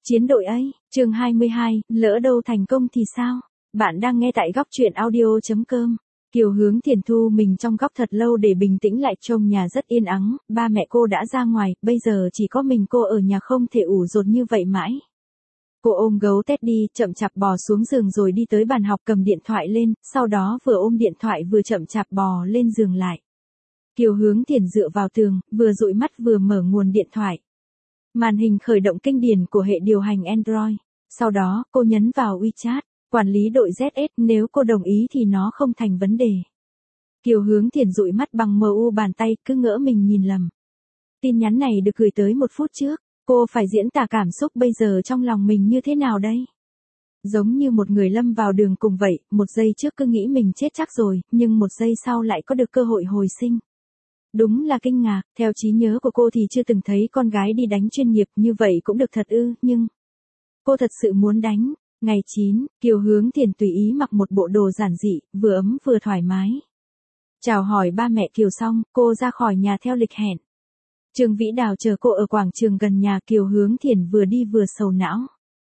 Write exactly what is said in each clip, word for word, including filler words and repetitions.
Chiến đội ấy, chương hai mươi hai, lỡ đâu thành công thì sao? Bạn đang nghe tại góc truyện audio chấm com. Kiều Hướng Thiền thu mình trong góc thật lâu để bình tĩnh lại, trông nhà rất yên ắng, ba mẹ cô đã ra ngoài, bây giờ chỉ có mình cô ở nhà, không thể ủ rột như vậy mãi. Cô ôm gấu Teddy, chậm chạp bò xuống giường rồi đi tới bàn học, cầm điện thoại lên, sau đó vừa ôm điện thoại vừa chậm chạp bò lên giường lại. Kiều Hướng Thiền dựa vào tường, vừa dụi mắt vừa mở nguồn điện thoại. Màn hình khởi động kinh điển của hệ điều hành Android. Sau đó, cô nhấn vào WeChat, quản lý đội Z S, nếu cô đồng ý thì nó không thành vấn đề. Kiều Hướng Thiền dụi mắt bằng mờ u bàn tay, cứ ngỡ mình nhìn lầm. Tin nhắn này được gửi tới một phút trước, cô phải diễn tả cảm xúc bây giờ trong lòng mình như thế nào đây? Giống như một người lâm vào đường cùng vậy, một giây trước cứ nghĩ mình chết chắc rồi, nhưng một giây sau lại có được cơ hội hồi sinh. Đúng là kinh ngạc, theo trí nhớ của cô thì chưa từng thấy con gái đi đánh chuyên nghiệp, như vậy cũng được thật ư, nhưng cô thật sự muốn đánh. Ngày chín, Kiều Hướng Thiền tùy ý mặc một bộ đồ giản dị, vừa ấm vừa thoải mái. Chào hỏi ba mẹ Kiều xong, cô ra khỏi nhà theo lịch hẹn. Trương Vĩ Đào chờ cô ở quảng trường gần nhà. Kiều Hướng Thiền vừa đi vừa sầu não.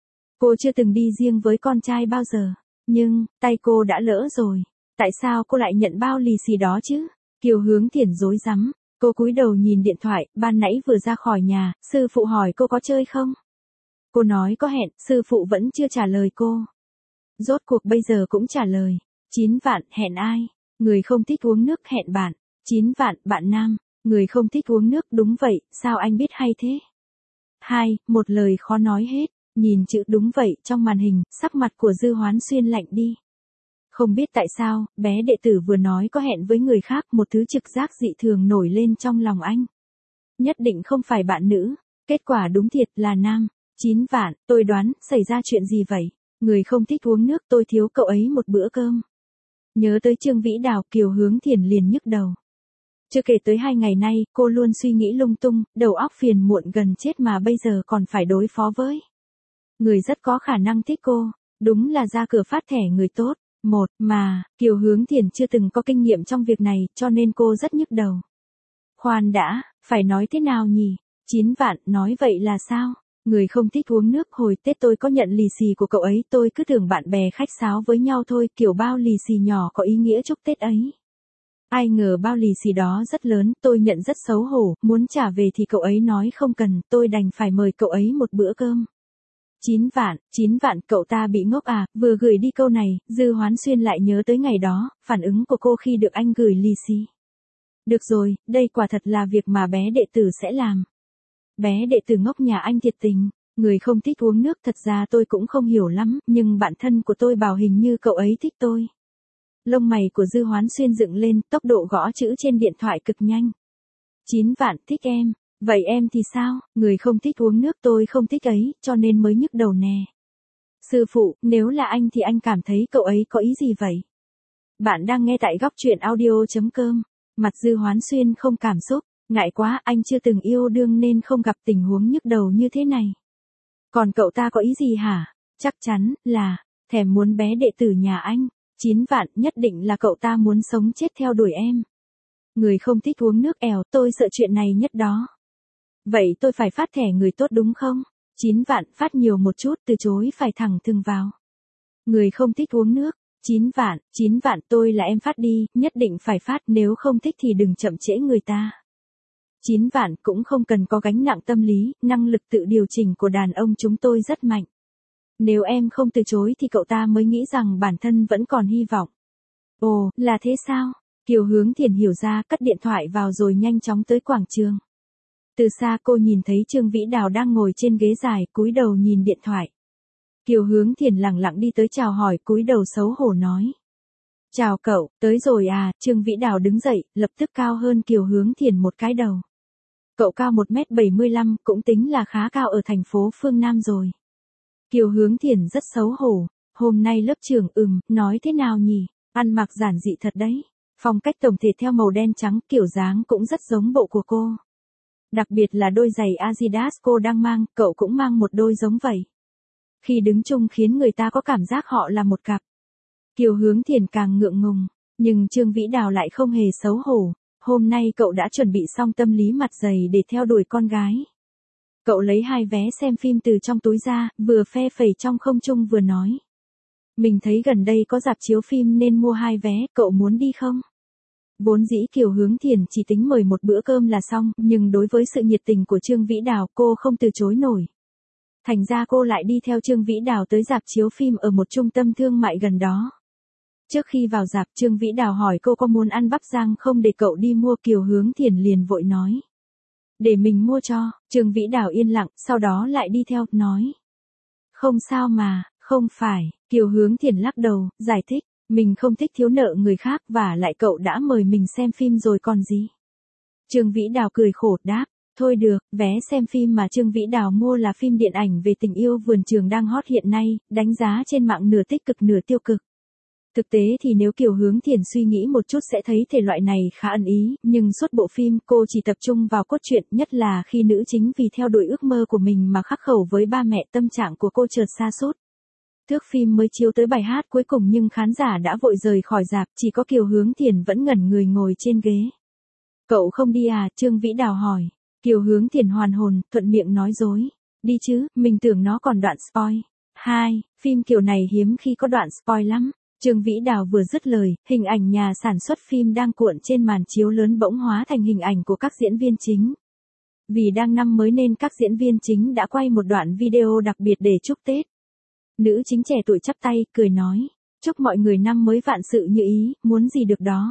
Cô chưa từng đi riêng với con trai bao giờ, nhưng tay cô đã lỡ rồi. Tại sao cô lại nhận bao lì xì đó chứ? Kiều Hướng Thiền rối rắm, cô cúi đầu nhìn điện thoại, ban nãy vừa ra khỏi nhà, sư phụ hỏi cô có chơi không? Cô nói có hẹn, sư phụ vẫn chưa trả lời cô. Rốt cuộc bây giờ cũng trả lời. chín vạn, hẹn ai? Người không thích uống nước, hẹn bạn. chín vạn, bạn nam. Người không thích uống nước, đúng vậy, sao anh biết hay thế? hai, một lời khó nói hết, nhìn chữ đúng vậy trong màn hình, sắc mặt của Dư Hoán Xuyên lạnh đi. Không biết tại sao, bé đệ tử vừa nói có hẹn với người khác, một thứ trực giác dị thường nổi lên trong lòng anh. Nhất định không phải bạn nữ, kết quả đúng thiệt là nam. chín vạn, tôi đoán, xảy ra chuyện gì vậy? Người không thích uống nước, tôi thiếu cậu ấy một bữa cơm. Nhớ tới Trương Vĩ Đào, Kiều Hướng Thiền liền nhức đầu. Chưa kể tới hai ngày nay, cô luôn suy nghĩ lung tung, đầu óc phiền muộn gần chết mà bây giờ còn phải đối phó với người rất có khả năng thích cô, đúng là ra cửa phát thẻ người tốt. Một, mà, Kiều Hướng Thiền chưa từng có kinh nghiệm trong việc này, cho nên cô rất nhức đầu. Khoan đã, phải nói thế nào nhỉ? chín vạn, nói vậy là sao? Người không thích uống nước, hồi Tết tôi có nhận lì xì của cậu ấy, tôi cứ tưởng bạn bè khách sáo với nhau thôi, kiểu bao lì xì nhỏ có ý nghĩa chúc Tết ấy. Ai ngờ bao lì xì đó rất lớn, tôi nhận rất xấu hổ, muốn trả về thì cậu ấy nói không cần, tôi đành phải mời cậu ấy một bữa cơm. chín vạn, chín vạn, cậu ta bị ngốc à? Vừa gửi đi câu này, Dư Hoán Xuyên lại nhớ tới ngày đó, phản ứng của cô khi được anh gửi lì xì. Được rồi, đây quả thật là việc mà bé đệ tử sẽ làm. Bé đệ tử ngốc nhà anh thiệt tình, người không thích uống nước, thật ra tôi cũng không hiểu lắm, nhưng bạn thân của tôi bảo hình như cậu ấy thích tôi. Lông mày của Dư Hoán Xuyên dựng lên, tốc độ gõ chữ trên điện thoại cực nhanh. chín vạn, thích em. Vậy em thì sao? Người không thích uống nước, tôi không thích ấy, cho nên mới nhức đầu nè. Sư phụ, nếu là anh thì anh cảm thấy cậu ấy có ý gì vậy? Bạn đang nghe tại góc truyện audio chấm com. Mặt Dư Hoán Xuyên không cảm xúc, ngại quá, anh chưa từng yêu đương nên không gặp tình huống nhức đầu như thế này. Còn cậu ta có ý gì hả? Chắc chắn là thèm muốn bé đệ tử nhà anh. chín vạn, nhất định là cậu ta muốn sống chết theo đuổi em. Người không thích uống nước, èo, tôi sợ chuyện này nhất đó. Vậy tôi phải phát thẻ người tốt đúng không? chín vạn, phát nhiều một chút, từ chối phải thẳng thừng vào. Người không thích uống nước. chín vạn, chín vạn, tôi là em phát đi, nhất định phải phát, nếu không thích thì đừng chậm trễ người ta. chín vạn, cũng không cần có gánh nặng tâm lý, năng lực tự điều chỉnh của đàn ông chúng tôi rất mạnh. Nếu em không từ chối thì cậu ta mới nghĩ rằng bản thân vẫn còn hy vọng. Ồ, là thế sao? Kiều Hướng Thiền hiểu ra, cất điện thoại vào rồi nhanh chóng tới quảng trường. Từ xa cô nhìn thấy Trương Vĩ Đào đang ngồi trên ghế dài, cúi đầu nhìn điện thoại. Kiều Hướng Thiền lẳng lặng đi tới chào hỏi, cúi đầu xấu hổ nói. Chào cậu, tới rồi à? Trương Vĩ Đào đứng dậy, lập tức cao hơn Kiều Hướng Thiền một cái đầu. Cậu cao một mét bảy mươi lăm, cũng tính là khá cao ở thành phố phương Nam rồi. Kiều Hướng Thiền rất xấu hổ. Hôm nay lớp trưởng, ừm, nói thế nào nhỉ? Ăn mặc giản dị thật đấy. Phong cách tổng thể theo màu đen trắng, kiểu dáng cũng rất giống bộ của cô. Đặc biệt là đôi giày Adidas cô đang mang, cậu cũng mang một đôi giống vậy. Khi đứng chung khiến người ta có cảm giác họ là một cặp. Kiều Hướng Thiền càng ngượng ngùng, nhưng Trương Vĩ Đào lại không hề xấu hổ. Hôm nay cậu đã chuẩn bị xong tâm lý mặt dày để theo đuổi con gái. Cậu lấy hai vé xem phim từ trong túi ra, vừa phe phẩy trong không trung vừa nói. Mình thấy gần đây có rạp chiếu phim nên mua hai vé, cậu muốn đi không? Vốn dĩ Kiều Hướng Thiền chỉ tính mời một bữa cơm là xong, nhưng đối với sự nhiệt tình của Trương Vĩ Đào cô không từ chối nổi. Thành ra cô lại đi theo Trương Vĩ Đào tới rạp chiếu phim ở một trung tâm thương mại gần đó. Trước khi vào rạp, Trương Vĩ Đào hỏi cô có muốn ăn bắp rang không để cậu đi mua. Kiều Hướng Thiền liền vội nói. Để mình mua cho. Trương Vĩ Đào yên lặng, sau đó lại đi theo, nói. Không sao mà, không phải. Kiều Hướng Thiền lắc đầu, giải thích. Mình không thích thiếu nợ người khác và lại cậu đã mời mình xem phim rồi còn gì. Trương Vĩ Đào cười khổ đáp. Thôi được, vé xem phim mà Trương Vĩ Đào mua là phim điện ảnh về tình yêu vườn trường đang hot hiện nay, đánh giá trên mạng nửa tích cực nửa tiêu cực. Thực tế thì nếu Kiều Hướng Thiền suy nghĩ một chút sẽ thấy thể loại này khá ẩn ý, nhưng suốt bộ phim cô chỉ tập trung vào cốt truyện, nhất là khi nữ chính vì theo đuổi ước mơ của mình mà khắc khẩu với ba mẹ, tâm trạng của cô chợt sa sút. Thước phim mới chiếu tới bài hát cuối cùng nhưng khán giả đã vội rời khỏi rạp, chỉ có Kiều Hướng Thiền vẫn ngẩn người ngồi trên ghế. Cậu không đi à? Trương Vĩ Đào hỏi. Kiều Hướng Thiền hoàn hồn, thuận miệng nói dối. Đi chứ, mình tưởng nó còn đoạn spoil. Hai, phim kiểu này hiếm khi có đoạn spoil lắm. Trương Vĩ Đào vừa dứt lời, hình ảnh nhà sản xuất phim đang cuộn trên màn chiếu lớn bỗng hóa thành hình ảnh của các diễn viên chính. Vì đang năm mới nên các diễn viên chính đã quay một đoạn video đặc biệt để chúc Tết. Nữ chính trẻ tuổi chắp tay, cười nói. Chúc mọi người năm mới vạn sự như ý, muốn gì được đó.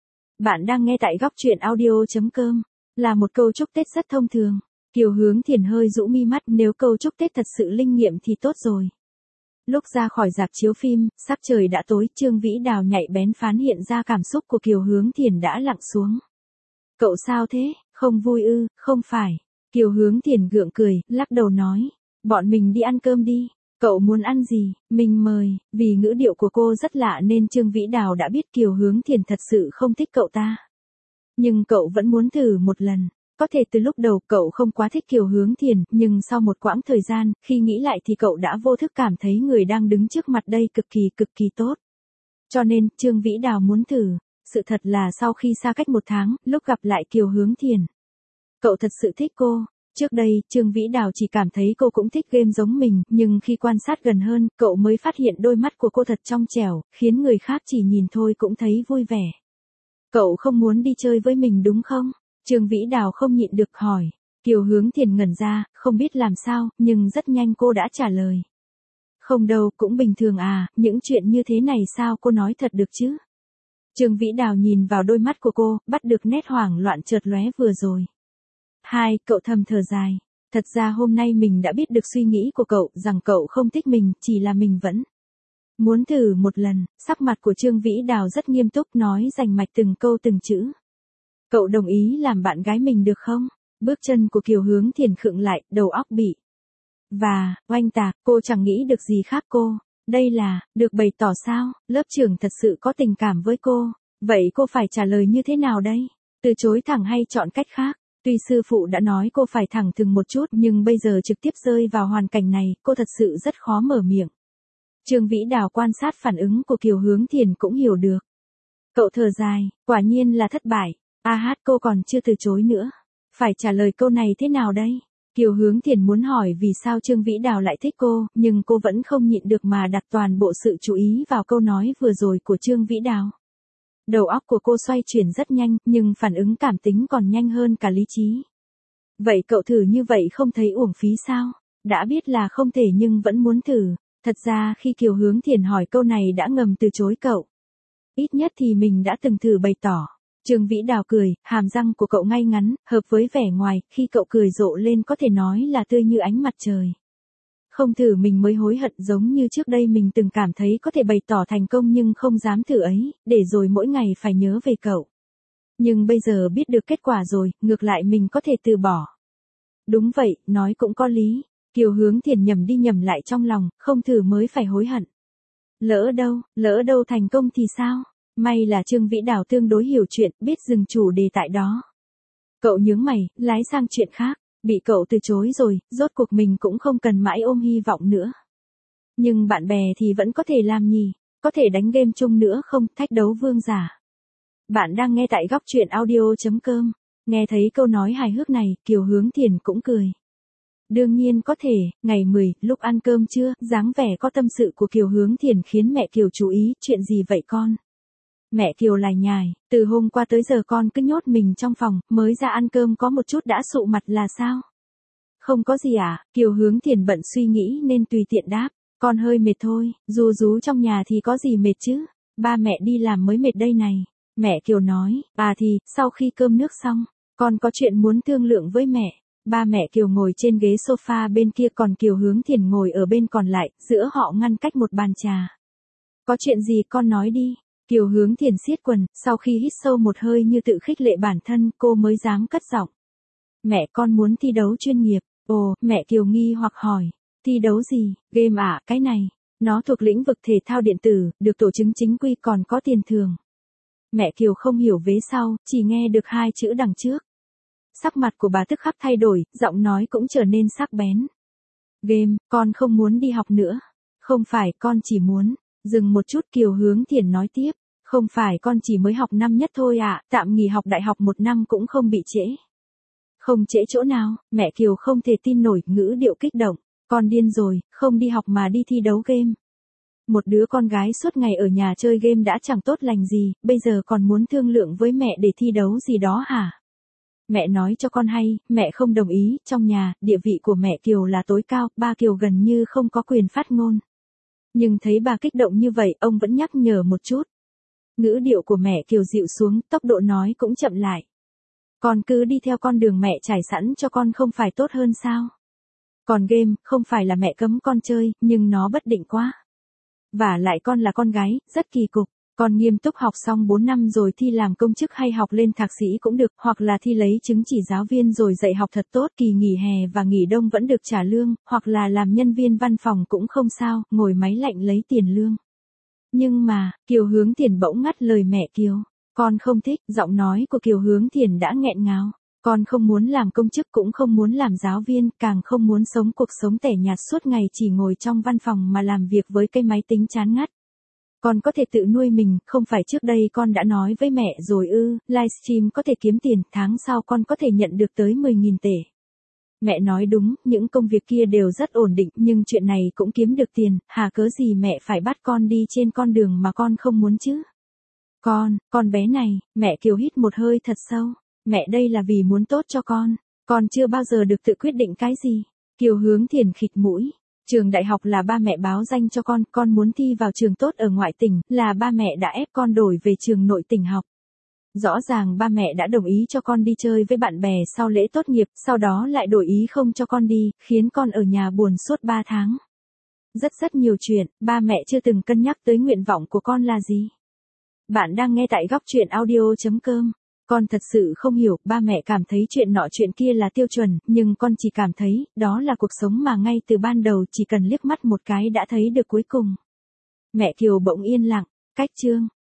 Bạn đang nghe tại góc truyện audio chấm com. Là một câu chúc Tết rất thông thường. Kiều Hướng Thiền hơi rũ mi mắt, nếu câu chúc Tết thật sự linh nghiệm thì tốt rồi. Lúc ra khỏi rạp chiếu phim, sắc trời đã tối, Trương Vĩ Đào nhạy bén phán hiện ra cảm xúc của Kiều Hướng Thiền đã lặng xuống. Cậu sao thế, không vui ư? Không phải. Kiều Hướng Thiền gượng cười, lắc đầu nói. Bọn mình đi ăn cơm đi. Cậu muốn ăn gì? Mình mời. Vì ngữ điệu của cô rất lạ nên Trương Vĩ Đào đã biết Kiều Hướng Thiền thật sự không thích cậu ta. Nhưng cậu vẫn muốn thử một lần. Có thể từ lúc đầu cậu không quá thích Kiều Hướng Thiền, nhưng sau một quãng thời gian, khi nghĩ lại thì cậu đã vô thức cảm thấy người đang đứng trước mặt đây cực kỳ cực kỳ tốt. Cho nên, Trương Vĩ Đào muốn thử. Sự thật là sau khi xa cách một tháng, lúc gặp lại Kiều Hướng Thiền, cậu thật sự thích cô. Trước đây, Trương Vĩ Đào chỉ cảm thấy cô cũng thích game giống mình, nhưng khi quan sát gần hơn, cậu mới phát hiện đôi mắt của cô thật trong trẻo, khiến người khác chỉ nhìn thôi cũng thấy vui vẻ. Cậu không muốn đi chơi với mình đúng không? Trương Vĩ Đào không nhịn được hỏi. Kiều Hướng Thiền ngẩn ra, không biết làm sao, nhưng rất nhanh cô đã trả lời. Không đâu, cũng bình thường à, những chuyện như thế này sao cô nói thật được chứ? Trương Vĩ Đào nhìn vào đôi mắt của cô, bắt được nét hoảng loạn chợt lóe vừa rồi. Hai, cậu thầm thở dài. Thật ra hôm nay mình đã biết được suy nghĩ của cậu, rằng cậu không thích mình, chỉ là mình vẫn muốn thử một lần. Sắc mặt của Trương Vĩ Đào rất nghiêm túc, nói rành mạch từng câu từng chữ. Cậu đồng ý làm bạn gái mình được không? Bước chân của Kiều Hướng Thiền khựng lại, đầu óc bị và oanh tạc, cô chẳng nghĩ được gì khác cô. Đây là, được bày tỏ sao? Lớp trưởng thật sự có tình cảm với cô. Vậy cô phải trả lời như thế nào đây? Từ chối thẳng hay chọn cách khác? Tuy sư phụ đã nói cô phải thẳng thừng một chút, nhưng bây giờ trực tiếp rơi vào hoàn cảnh này, cô thật sự rất khó mở miệng. Trương Vĩ Đào quan sát phản ứng của Kiều Hướng Thiền cũng hiểu được. Cậu thở dài, quả nhiên là thất bại. A hát cô còn chưa từ chối nữa. Phải trả lời câu này thế nào đây? Kiều Hướng Thiền muốn hỏi vì sao Trương Vĩ Đào lại thích cô, nhưng cô vẫn không nhịn được mà đặt toàn bộ sự chú ý vào câu nói vừa rồi của Trương Vĩ Đào. Đầu óc của cô xoay chuyển rất nhanh, nhưng phản ứng cảm tính còn nhanh hơn cả lý trí. Vậy cậu thử như vậy không thấy uổng phí sao? Đã biết là không thể nhưng vẫn muốn thử. Thật ra khi Kiều Hướng Thiền hỏi câu này đã ngầm từ chối cậu. Ít nhất thì mình đã từng thử bày tỏ. Trương Vĩ Đào cười, hàm răng của cậu ngay ngắn, hợp với vẻ ngoài, khi cậu cười rộ lên có thể nói là tươi như ánh mặt trời. Không thử mình mới hối hận, giống như trước đây mình từng cảm thấy có thể bày tỏ thành công nhưng không dám thử ấy, để rồi mỗi ngày phải nhớ về cậu. Nhưng bây giờ biết được kết quả rồi, ngược lại mình có thể từ bỏ. Đúng vậy, nói cũng có lý. Kiều Hướng Thiền nhầm đi nhầm lại trong lòng, không thử mới phải hối hận. Lỡ đâu, lỡ đâu thành công thì sao? May là Trương Vĩ Đào tương đối hiểu chuyện, biết dừng chủ đề tại đó. Cậu nhướng mày, lái sang chuyện khác. Bị cậu từ chối rồi, rốt cuộc mình cũng không cần mãi ôm hy vọng nữa. Nhưng bạn bè thì vẫn có thể làm nhỉ? Có thể đánh game chung nữa không? Thách đấu vương giả. Bạn đang nghe tại góc truyện audio chấm com. Nghe thấy câu nói hài hước này, Kiều Hướng Thiền cũng cười. Đương nhiên có thể, ngày mười, lúc ăn cơm trưa, dáng vẻ có tâm sự của Kiều Hướng Thiền khiến mẹ Kiều chú ý, chuyện gì vậy con? Mẹ Kiều lải nhải, từ hôm qua tới giờ con cứ nhốt mình trong phòng, mới ra ăn cơm có một chút đã sụ mặt là sao? Không có gì à, Kiều Hướng Thiền bận suy nghĩ nên tùy tiện đáp, con hơi mệt thôi, dù rú trong nhà thì có gì mệt chứ, ba mẹ đi làm mới mệt đây này. Mẹ Kiều nói, à thì, sau khi cơm nước xong, con có chuyện muốn thương lượng với mẹ. Ba mẹ Kiều ngồi trên ghế sofa bên kia còn Kiều Hướng Thiền ngồi ở bên còn lại, giữa họ ngăn cách một bàn trà. Có chuyện gì con nói đi. Kiều Hướng Thiền siết quần, sau khi hít sâu một hơi như tự khích lệ bản thân, cô mới dám cất giọng. Mẹ con muốn thi đấu chuyên nghiệp. Ồ, mẹ Kiều nghi hoặc hỏi. Thi đấu gì? Game à, cái này. Nó thuộc lĩnh vực thể thao điện tử, được tổ chứng chính quy còn có tiền thưởng. Mẹ Kiều không hiểu vế sau, chỉ nghe được hai chữ đằng trước. Sắc mặt của bà tức khắc thay đổi, giọng nói cũng trở nên sắc bén. Game, con không muốn đi học nữa. Không phải, con chỉ muốn. Dừng một chút Kiều Hướng Thiền nói tiếp. Không phải con chỉ mới học năm nhất thôi ạ, à, tạm nghỉ học đại học một năm cũng không bị trễ. Không trễ chỗ nào, mẹ Kiều không thể tin nổi, ngữ điệu kích động. Con điên rồi, không đi học mà đi thi đấu game. Một đứa con gái suốt ngày ở nhà chơi game đã chẳng tốt lành gì, bây giờ còn muốn thương lượng với mẹ để thi đấu gì đó hả? Mẹ nói cho con hay, mẹ không đồng ý, trong nhà, địa vị của mẹ Kiều là tối cao, ba Kiều gần như không có quyền phát ngôn. Nhưng thấy bà kích động như vậy, ông vẫn nhắc nhở một chút. Ngữ điệu của mẹ Kiều dịu xuống, tốc độ nói cũng chậm lại. Con cứ đi theo con đường mẹ trải sẵn cho con không phải tốt hơn sao? Còn game, không phải là mẹ cấm con chơi, nhưng nó bất định quá. Và lại con là con gái, rất kỳ cục. Con nghiêm túc học xong bốn năm rồi thi làm công chức hay học lên thạc sĩ cũng được, hoặc là thi lấy chứng chỉ giáo viên rồi dạy học thật tốt, kỳ nghỉ hè và nghỉ đông vẫn được trả lương, hoặc là làm nhân viên văn phòng cũng không sao, ngồi máy lạnh lấy tiền lương. Nhưng mà, Kiều Hướng Thiền bỗng ngắt lời mẹ Kiều. Con không thích, giọng nói của Kiều Hướng Thiền đã nghẹn ngào. Con không muốn làm công chức cũng không muốn làm giáo viên, càng không muốn sống cuộc sống tẻ nhạt suốt ngày chỉ ngồi trong văn phòng mà làm việc với cái máy tính chán ngắt. Con có thể tự nuôi mình, không phải trước đây con đã nói với mẹ rồi ư, livestream có thể kiếm tiền, tháng sau con có thể nhận được tới mười nghìn tệ. Mẹ nói đúng, những công việc kia đều rất ổn định, nhưng chuyện này cũng kiếm được tiền, hà cớ gì mẹ phải bắt con đi trên con đường mà con không muốn chứ? Con, con bé này, mẹ Kiều hít một hơi thật sâu. Mẹ đây là vì muốn tốt cho con. Con chưa bao giờ được tự quyết định cái gì. Kiều Hướng Thiền khịt mũi. Trường đại học là ba mẹ báo danh cho con, con muốn thi vào trường tốt ở ngoại tỉnh, là ba mẹ đã ép con đổi về trường nội tỉnh học. Rõ ràng ba mẹ đã đồng ý cho con đi chơi với bạn bè sau lễ tốt nghiệp, sau đó lại đổi ý không cho con đi, khiến con ở nhà buồn suốt ba tháng. Rất rất nhiều chuyện, ba mẹ chưa từng cân nhắc tới nguyện vọng của con là gì. Bạn đang nghe tại góc truyện audio chấm com. Con thật sự không hiểu, ba mẹ cảm thấy chuyện nọ chuyện kia là tiêu chuẩn, nhưng con chỉ cảm thấy, đó là cuộc sống mà ngay từ ban đầu chỉ cần liếc mắt một cái đã thấy được cuối cùng. Mẹ Kiều bỗng yên lặng, cách chương.